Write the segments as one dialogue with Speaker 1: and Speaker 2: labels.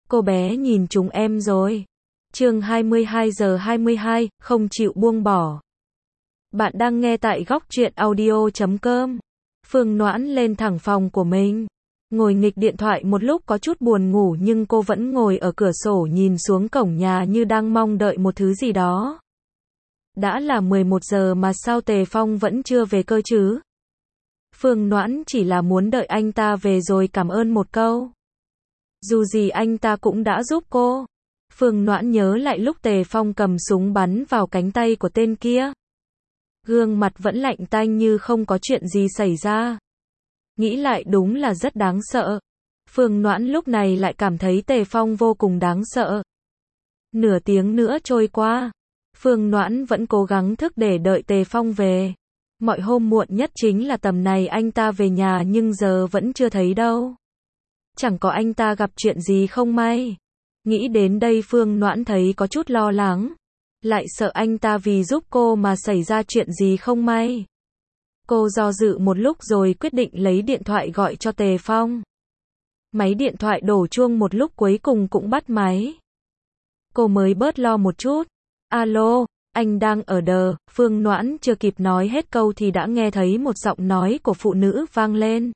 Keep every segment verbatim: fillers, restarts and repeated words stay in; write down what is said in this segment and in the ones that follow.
Speaker 1: Cô bé nhìn chúng em rồi. Chương hai mươi hai giờ hai mươi hai, không chịu buông bỏ. Bạn đang nghe tại góc truyện audio chấm com. Phương Noãn lên thẳng phòng của mình. Ngồi nghịch điện thoại một lúc có chút buồn ngủ nhưng cô vẫn ngồi ở cửa sổ nhìn xuống cổng nhà như đang mong đợi một thứ gì đó. Đã là mười một giờ mà sao Tề Phong vẫn chưa về cơ chứ? Phương Noãn chỉ là muốn đợi anh ta về rồi cảm ơn một câu. Dù gì anh ta cũng đã giúp cô. Phương Noãn nhớ lại lúc Tề Phong cầm súng bắn vào cánh tay của tên kia. Gương mặt vẫn lạnh tanh như không có chuyện gì xảy ra. Nghĩ lại đúng là rất đáng sợ. Phương Noãn lúc này lại cảm thấy Tề Phong vô cùng đáng sợ. Nửa tiếng nữa trôi qua. Phương Noãn vẫn cố gắng thức để đợi Tề Phong về. Mọi hôm muộn nhất chính là tầm này anh ta về nhà nhưng giờ vẫn chưa thấy đâu. Chẳng có anh ta gặp chuyện gì không may. Nghĩ đến đây Phương Noãn thấy có chút lo lắng. Lại sợ anh ta vì giúp cô mà xảy ra chuyện gì không may. Cô do dự một lúc rồi quyết định lấy điện thoại gọi cho Tề Phong. Máy điện thoại đổ chuông một lúc cuối cùng cũng bắt máy. Cô mới bớt lo một chút. Alo, anh đang ở đờ. Phương Noãn chưa kịp nói hết câu thì đã nghe thấy một giọng nói của phụ nữ vang lên.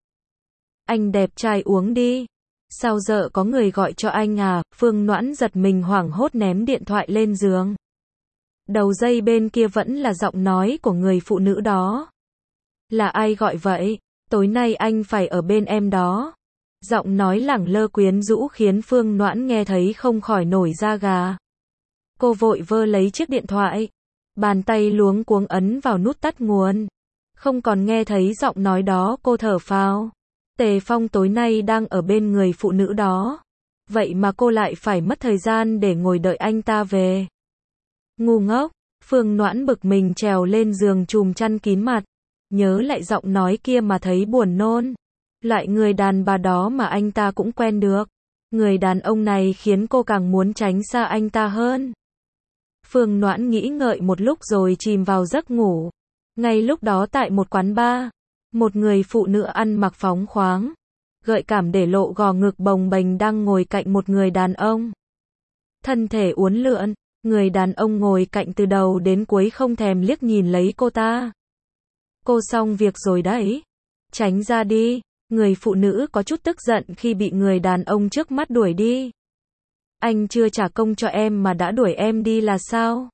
Speaker 1: Anh đẹp trai uống đi. Sao giờ có người gọi cho anh à? Phương Noãn giật mình hoảng hốt ném điện thoại lên giường. Đầu dây bên kia vẫn là giọng nói của người phụ nữ đó. Là ai gọi vậy? Tối nay anh phải ở bên em đó. Giọng nói lẳng lơ quyến rũ khiến Phương Noãn nghe thấy không khỏi nổi da gà. Cô vội vơ lấy chiếc điện thoại. Bàn tay luống cuống ấn vào nút tắt nguồn. Không còn nghe thấy giọng nói đó, cô thở phào. Tề Phong tối nay đang ở bên người phụ nữ đó. Vậy mà cô lại phải mất thời gian để ngồi đợi anh ta về. Ngu ngốc. Phương Noãn bực mình trèo lên giường chùm chăn kín mặt. Nhớ lại giọng nói kia mà thấy buồn nôn. Loại người đàn bà đó mà anh ta cũng quen được. Người đàn ông này khiến cô càng muốn tránh xa anh ta hơn. Phương Noãn nghĩ ngợi một lúc rồi chìm vào giấc ngủ. Ngay lúc đó tại một quán bar, một người phụ nữ ăn mặc phóng khoáng, gợi cảm để lộ gò ngực bồng bềnh đang ngồi cạnh một người đàn ông. Thân thể uốn lượn, người đàn ông ngồi cạnh từ đầu đến cuối không thèm liếc nhìn lấy cô ta. Cô xong việc rồi đấy. Tránh ra đi. Người phụ nữ có chút tức giận khi bị người đàn ông trước mắt đuổi đi. Anh chưa trả công cho em mà đã đuổi em đi là sao?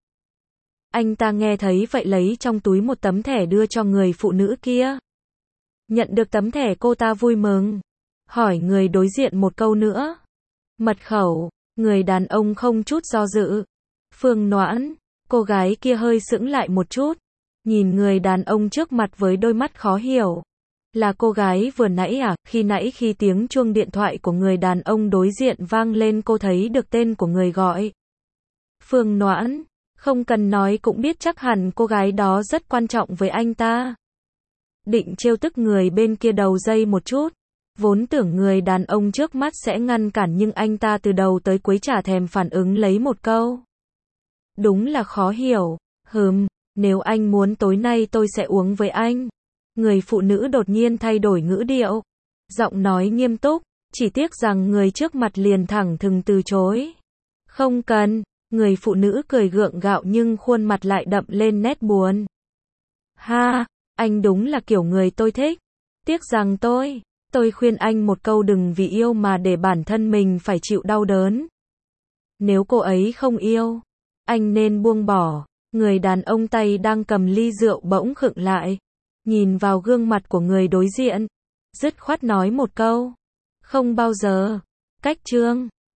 Speaker 1: Anh ta nghe thấy vậy lấy trong túi một tấm thẻ đưa cho người phụ nữ kia. Nhận được tấm thẻ cô ta vui mừng. Hỏi người đối diện một câu nữa. Mật khẩu, người đàn ông không chút do dự. Phương Noãn, cô gái kia hơi sững lại một chút. Nhìn người đàn ông trước mặt với đôi mắt khó hiểu. Là cô gái vừa nãy à? Khi nãy khi tiếng chuông điện thoại của người đàn ông đối diện vang lên cô thấy được tên của người gọi. Phương Noãn, không cần nói cũng biết chắc hẳn cô gái đó rất quan trọng với anh ta. Định trêu tức người bên kia đầu dây một chút. Vốn tưởng người đàn ông trước mắt sẽ ngăn cản nhưng anh ta từ đầu tới cuối chả thèm phản ứng lấy một câu. Đúng là khó hiểu. Hừm, nếu anh muốn tối nay tôi sẽ uống với anh. Người phụ nữ đột nhiên thay đổi ngữ điệu. Giọng nói nghiêm túc, chỉ tiếc rằng người trước mặt liền thẳng thừng từ chối. Không cần, người phụ nữ cười gượng gạo nhưng khuôn mặt lại đậm lên nét buồn. Ha, anh đúng là kiểu người tôi thích. Tiếc rằng tôi, tôi khuyên anh một câu đừng vì yêu mà để bản thân mình phải chịu đau đớn. Nếu cô ấy không yêu, anh nên buông bỏ. Người đàn ông tay đang cầm ly rượu bỗng khựng lại. Nhìn vào gương mặt của người đối diện. Dứt khoát nói một câu. Không bao giờ. Cách chương.